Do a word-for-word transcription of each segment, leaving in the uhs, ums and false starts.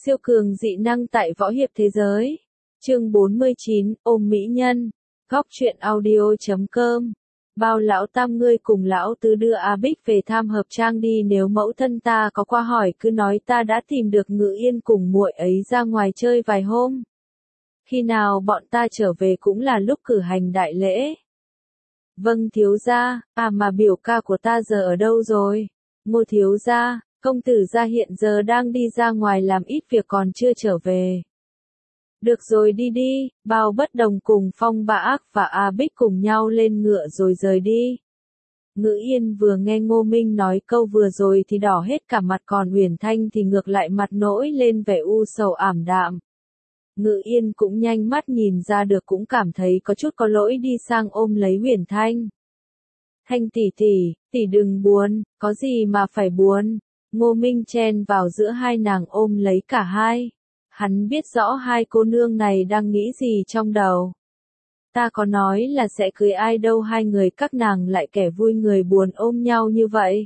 Siêu cường dị năng tại võ hiệp thế giới. Chương bốn mươi chín, ôm mỹ nhân. Góc truyện audio chấm com. Bao lão tam ngươi cùng lão tứ đưa A Bích về tham hợp trang đi, nếu mẫu thân ta có qua hỏi cứ nói ta đã tìm được Ngự Yên cùng muội ấy ra ngoài chơi vài hôm. Khi nào bọn ta trở về cũng là lúc cử hành đại lễ. Vâng thiếu gia, à mà biểu ca của ta giờ ở đâu rồi? Ngô thiếu gia, công tử gia hiện giờ đang đi ra ngoài làm ít việc còn chưa trở về. Được rồi đi đi, Bao Bất Đồng cùng Phong Bá Ác và A Bích cùng nhau lên ngựa rồi rời đi. Ngự Yên vừa nghe Ngô Minh nói câu vừa rồi thì đỏ hết cả mặt, còn Uyển Thanh thì ngược lại mặt nổi lên vẻ u sầu ảm đạm. Ngự Yên cũng nhanh mắt nhìn ra được, cũng cảm thấy có chút có lỗi, đi sang ôm lấy Uyển Thanh. Thanh tỷ tỷ, tỷ đừng buồn, có gì mà phải buồn. Ngô Minh chen vào giữa hai nàng ôm lấy cả hai. Hắn biết rõ hai cô nương này đang nghĩ gì trong đầu. Ta có nói là sẽ cưới ai đâu, hai người các nàng lại kẻ vui người buồn ôm nhau như vậy.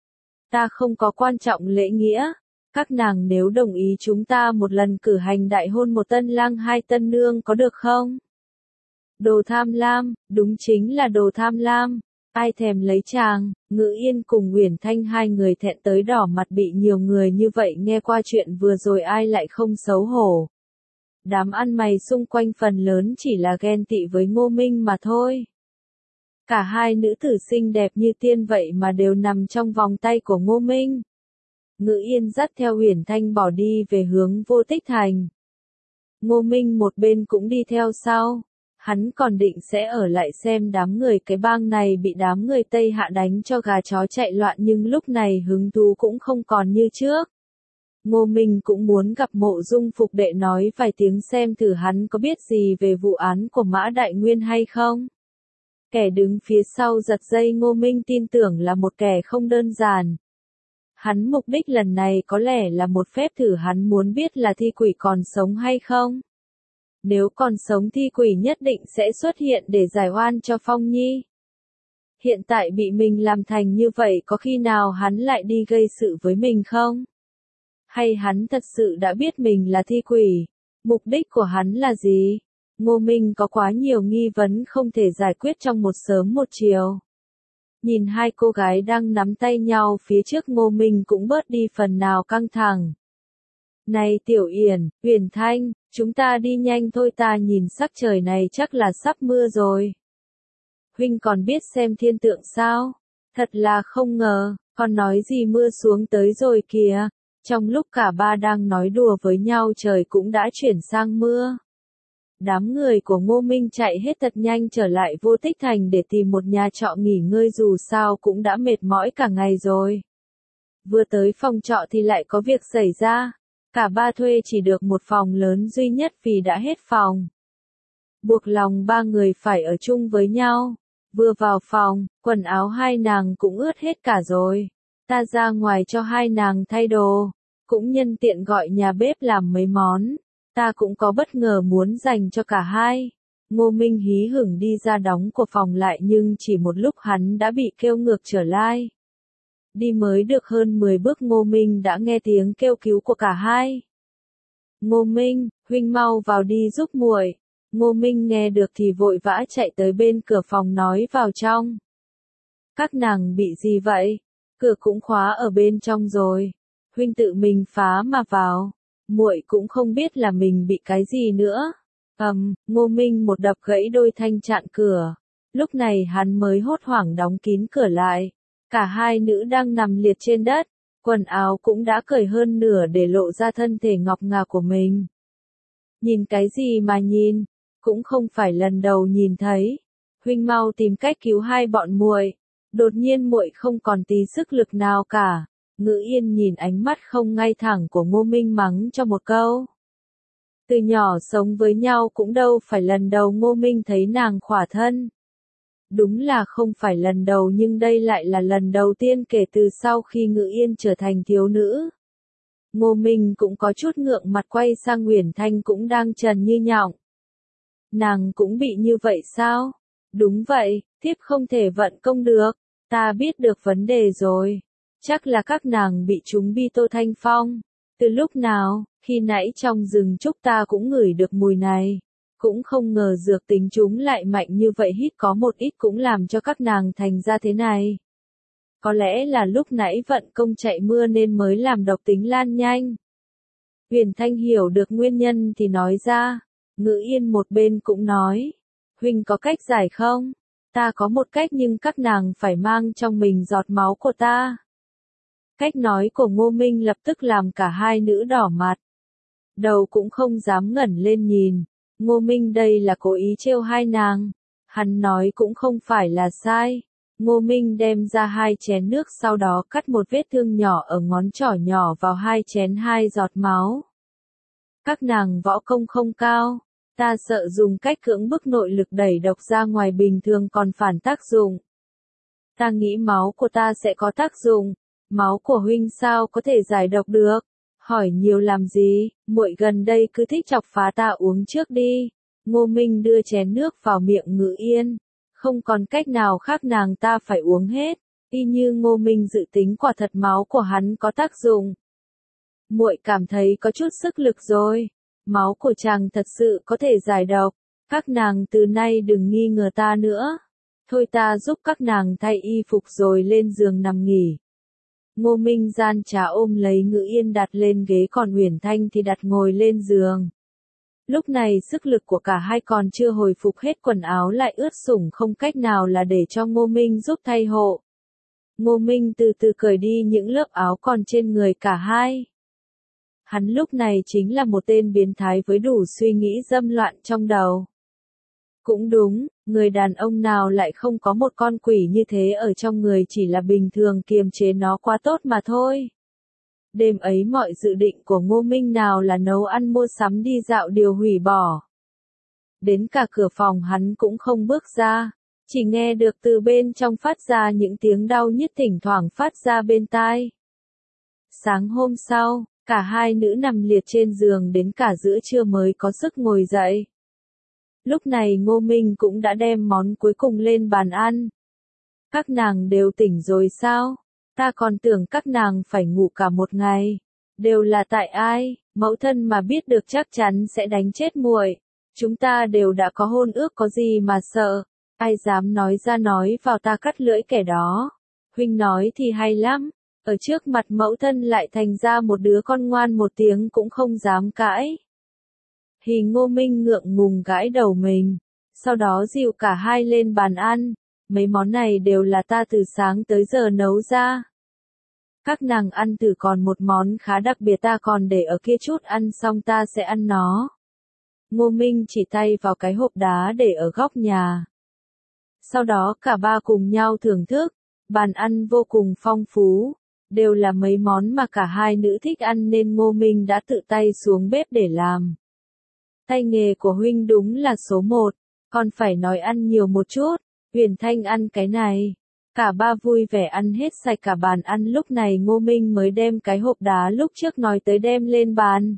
Ta không có quan trọng lễ nghĩa. Các nàng nếu đồng ý chúng ta một lần cử hành đại hôn, một tân lang hai tân nương, có được không? Đồ tham lam, đúng chính là đồ tham lam. Ai thèm lấy chàng. Ngự Yên cùng Uyển Thanh hai người thẹn tới đỏ mặt, bị nhiều người như vậy nghe qua chuyện vừa rồi ai lại không xấu hổ. Đám ăn mày xung quanh phần lớn chỉ là ghen tị với Ngô Minh mà thôi. Cả hai nữ tử xinh đẹp như tiên vậy mà đều nằm trong vòng tay của Ngô Minh. Ngự Yên dắt theo Uyển Thanh bỏ đi về hướng Vô Tích Thành. Ngô Minh một bên cũng đi theo sau. Hắn còn định sẽ ở lại xem đám người cái bang này bị đám người Tây Hạ đánh cho gà chó chạy loạn, nhưng lúc này hứng thú cũng không còn như trước. Ngô Minh cũng muốn gặp Mộ Dung Phục đệ nói vài tiếng xem thử hắn có biết gì về vụ án của Mã Đại Nguyên hay không. Kẻ đứng phía sau giật dây Ngô Minh tin tưởng là một kẻ không đơn giản. Hắn mục đích lần này có lẽ là một phép thử, hắn muốn biết là thi quỷ còn sống hay không. Nếu còn sống thi quỷ nhất định sẽ xuất hiện để giải oan cho Phong Nhi. Hiện tại bị mình làm thành như vậy, có khi nào hắn lại đi gây sự với mình không? Hay hắn thật sự đã biết mình là thi quỷ? Mục đích của hắn là gì? Ngô Minh có quá nhiều nghi vấn không thể giải quyết trong một sớm một chiều. Nhìn hai cô gái đang nắm tay nhau phía trước, Ngô Minh cũng bớt đi phần nào căng thẳng. Này Tiểu Yển, Uyển Thanh, chúng ta đi nhanh thôi, ta nhìn sắc trời này chắc là sắp mưa rồi. Huynh còn biết xem thiên tượng sao? Thật là không ngờ, con nói gì mưa xuống tới rồi kìa. Trong lúc cả ba đang nói đùa với nhau, trời cũng đã chuyển sang mưa. Đám người của Ngô Minh chạy hết thật nhanh trở lại Vô Tích Thành để tìm một nhà trọ nghỉ ngơi, dù sao cũng đã mệt mỏi cả ngày rồi. Vừa tới phòng trọ thì lại có việc xảy ra. Cả ba thuê chỉ được một phòng lớn duy nhất vì đã hết phòng. Buộc lòng ba người phải ở chung với nhau. Vừa vào phòng, quần áo hai nàng cũng ướt hết cả rồi. Ta ra ngoài cho hai nàng thay đồ. Cũng nhân tiện gọi nhà bếp làm mấy món. Ta cũng có bất ngờ muốn dành cho cả hai. Ngô Minh hí hửng đi ra đóng của phòng lại, nhưng chỉ một lúc hắn đã bị kêu ngược trở lại. Đi mới được hơn mười bước, Ngô Minh đã nghe tiếng kêu cứu của cả hai. Ngô Minh, huynh mau vào đi giúp muội. Ngô Minh nghe được thì vội vã chạy tới bên cửa phòng nói vào trong. Các nàng bị gì vậy? Cửa cũng khóa ở bên trong rồi. Huynh tự mình phá mà vào. Muội cũng không biết là mình bị cái gì nữa. Ầm, um, Ngô Minh một đập gãy đôi thanh chặn cửa. Lúc này hắn mới hốt hoảng đóng kín cửa lại. Cả hai nữ đang nằm liệt trên đất, quần áo cũng đã cởi hơn nửa để lộ ra thân thể ngọc ngà của mình. Nhìn cái gì mà nhìn, cũng không phải lần đầu nhìn thấy. Huynh mau tìm cách cứu hai bọn muội. Đột nhiên muội không còn tí sức lực nào cả. Ngự Yên nhìn ánh mắt không ngay thẳng của Ngô Minh mắng cho một câu. Từ nhỏ sống với nhau cũng đâu phải lần đầu Ngô Minh thấy nàng khỏa thân. Đúng là không phải lần đầu, nhưng đây lại là lần đầu tiên kể từ sau khi Ngự Yên trở thành thiếu nữ. Ngô Minh cũng có chút ngượng mặt, quay sang Uyển Thanh cũng đang trần như nhộng. Nàng cũng bị như vậy sao? Đúng vậy, thiếp không thể vận công được. Ta biết được vấn đề rồi. Chắc là các nàng bị trúng bi tô thanh phong. Từ lúc nào, khi nãy trong rừng trúc ta cũng ngửi được mùi này. Cũng không ngờ dược tính chúng lại mạnh như vậy, hít có một ít cũng làm cho các nàng thành ra thế này. Có lẽ là lúc nãy vận công chạy mưa nên mới làm độc tính lan nhanh. Huyền Thanh hiểu được nguyên nhân thì nói ra. Ngữ Yên một bên cũng nói. Huynh có cách giải không? Ta có một cách nhưng các nàng phải mang trong mình giọt máu của ta. Cách nói của Ngô Minh lập tức làm cả hai nữ đỏ mặt. Đầu cũng không dám ngẩng lên nhìn. Ngô Minh đây là cố ý trêu hai nàng. Hắn nói cũng không phải là sai. Ngô Minh đem ra hai chén nước, sau đó cắt một vết thương nhỏ ở ngón trỏ nhỏ vào hai chén, hai giọt máu. Các nàng võ công không cao. Ta sợ dùng cách cưỡng bức nội lực đẩy độc ra ngoài bình thường còn phản tác dụng. Ta nghĩ máu của ta sẽ có tác dụng. Máu của huynh sao có thể giải độc được? Hỏi nhiều làm gì, muội gần đây cứ thích chọc phá ta, uống trước đi. Ngô Minh đưa chén nước vào miệng Ngữ Yên. Không còn cách nào khác, nàng ta phải uống hết. Y như Ngô Minh dự tính, quả thật máu của hắn có tác dụng. Muội cảm thấy có chút sức lực rồi. Máu của chàng thật sự có thể giải độc. Các nàng từ nay đừng nghi ngờ ta nữa. Thôi ta giúp các nàng thay y phục rồi lên giường nằm nghỉ. Ngô Minh gian trá ôm lấy Ngữ Yên đặt lên ghế, còn Uyển Thanh thì đặt ngồi lên giường. Lúc này sức lực của cả hai còn chưa hồi phục hết, quần áo lại ướt sũng, không cách nào là để cho Ngô Minh giúp thay hộ. Ngô Minh từ từ cởi đi những lớp áo còn trên người cả hai. Hắn lúc này chính là một tên biến thái với đủ suy nghĩ dâm loạn trong đầu. Cũng đúng, người đàn ông nào lại không có một con quỷ như thế ở trong người, chỉ là bình thường kiềm chế nó quá tốt mà thôi. Đêm ấy mọi dự định của Ngô Minh nào là nấu ăn mua sắm đi dạo đều hủy bỏ. Đến cả cửa phòng hắn cũng không bước ra, chỉ nghe được từ bên trong phát ra những tiếng đau nhức thỉnh thoảng phát ra bên tai. Sáng hôm sau, cả hai nữ nằm liệt trên giường đến cả giữa trưa mới có sức ngồi dậy. Lúc này Ngô Minh cũng đã đem món cuối cùng lên bàn ăn. Các nàng đều tỉnh rồi sao? Ta còn tưởng các nàng phải ngủ cả một ngày. Đều là tại ai? Mẫu thân mà biết được chắc chắn sẽ đánh chết muội. Chúng ta đều đã có hôn ước, có gì mà sợ? Ai dám nói ra nói vào ta cắt lưỡi kẻ đó. Huynh nói thì hay lắm. Ở trước mặt mẫu thân lại thành ra một đứa con ngoan, một tiếng cũng không dám cãi. Thì Ngô Minh ngượng ngùng gãi đầu mình. Sau đó dìu cả hai lên bàn ăn. Mấy món này đều là ta từ sáng tới giờ nấu ra. Các nàng ăn thử, còn một món khá đặc biệt ta còn để ở kia, chút ăn xong ta sẽ ăn nó. Ngô Minh chỉ tay vào cái hộp đá để ở góc nhà. Sau đó cả ba cùng nhau thưởng thức. Bàn ăn vô cùng phong phú. Đều là mấy món mà cả hai nữ thích ăn nên Ngô Minh đã tự tay xuống bếp để làm. Tay nghề của huynh đúng là số một, còn phải nói ăn nhiều một chút. Huyền Thanh ăn cái này. Cả ba vui vẻ ăn hết sạch cả bàn ăn. Lúc này Ngô Minh mới đem cái hộp đá lúc trước nói tới đem lên bàn.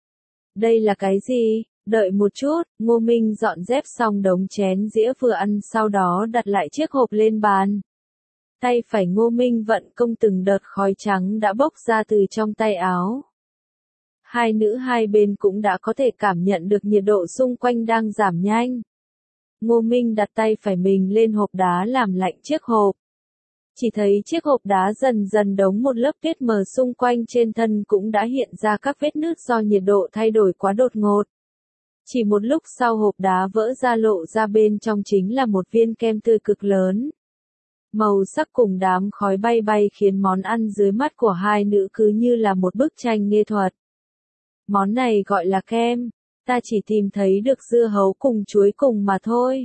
Đây là cái gì? Đợi một chút, Ngô Minh dọn dẹp xong đống chén dĩa vừa ăn, sau đó đặt lại chiếc hộp lên bàn. Tay phải Ngô Minh vận công, từng đợt khói trắng đã bốc ra từ trong tay áo. Hai nữ hai bên cũng đã có thể cảm nhận được nhiệt độ xung quanh đang giảm nhanh. Ngô Minh đặt tay phải mình lên hộp đá làm lạnh chiếc hộp. Chỉ thấy chiếc hộp đá dần dần đóng một lớp tuyết mờ, xung quanh trên thân cũng đã hiện ra các vết nứt do nhiệt độ thay đổi quá đột ngột. Chỉ một lúc sau hộp đá vỡ ra, lộ ra bên trong chính là một viên kem tươi cực lớn. Màu sắc cùng đám khói bay bay khiến món ăn dưới mắt của hai nữ cứ như là một bức tranh nghệ thuật. Món này gọi là kem. Ta chỉ tìm thấy được dưa hấu cùng chuối cùng mà thôi.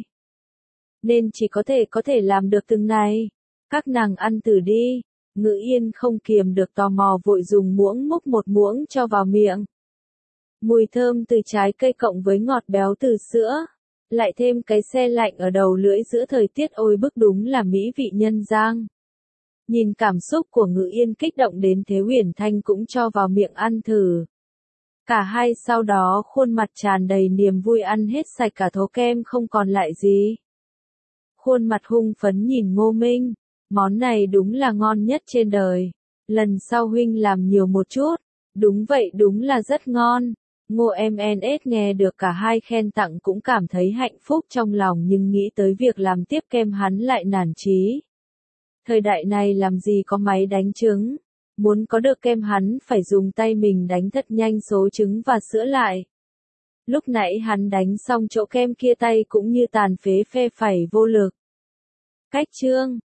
Nên chỉ có thể có thể làm được từng này. Các nàng ăn thử đi. Ngữ Yên không kiềm được tò mò, vội dùng muỗng múc một muỗng cho vào miệng. Mùi thơm từ trái cây cộng với ngọt béo từ sữa. Lại thêm cái se lạnh ở đầu lưỡi giữa thời tiết oi bức, đúng là mỹ vị nhân gian. Nhìn cảm xúc của Ngữ Yên kích động đến thế, Uyển Thanh cũng cho vào miệng ăn thử. Cả hai sau đó khuôn mặt tràn đầy niềm vui ăn hết sạch cả thố kem không còn lại gì. Khuôn mặt hung phấn nhìn Ngô Minh. Món này đúng là ngon nhất trên đời. Lần sau huynh làm nhiều một chút. Đúng vậy, đúng là rất ngon. Ngô em en ét nghe được cả hai khen tặng cũng cảm thấy hạnh phúc trong lòng nhưng nghĩ tới việc làm tiếp kem hắn lại nản chí. Thời đại này làm gì có máy đánh trứng. Muốn có được kem hắn phải dùng tay mình đánh thật nhanh số trứng và sữa lại. Lúc nãy hắn đánh xong chỗ kem kia tay cũng như tàn phế phe phẩy vô lực. Cách chương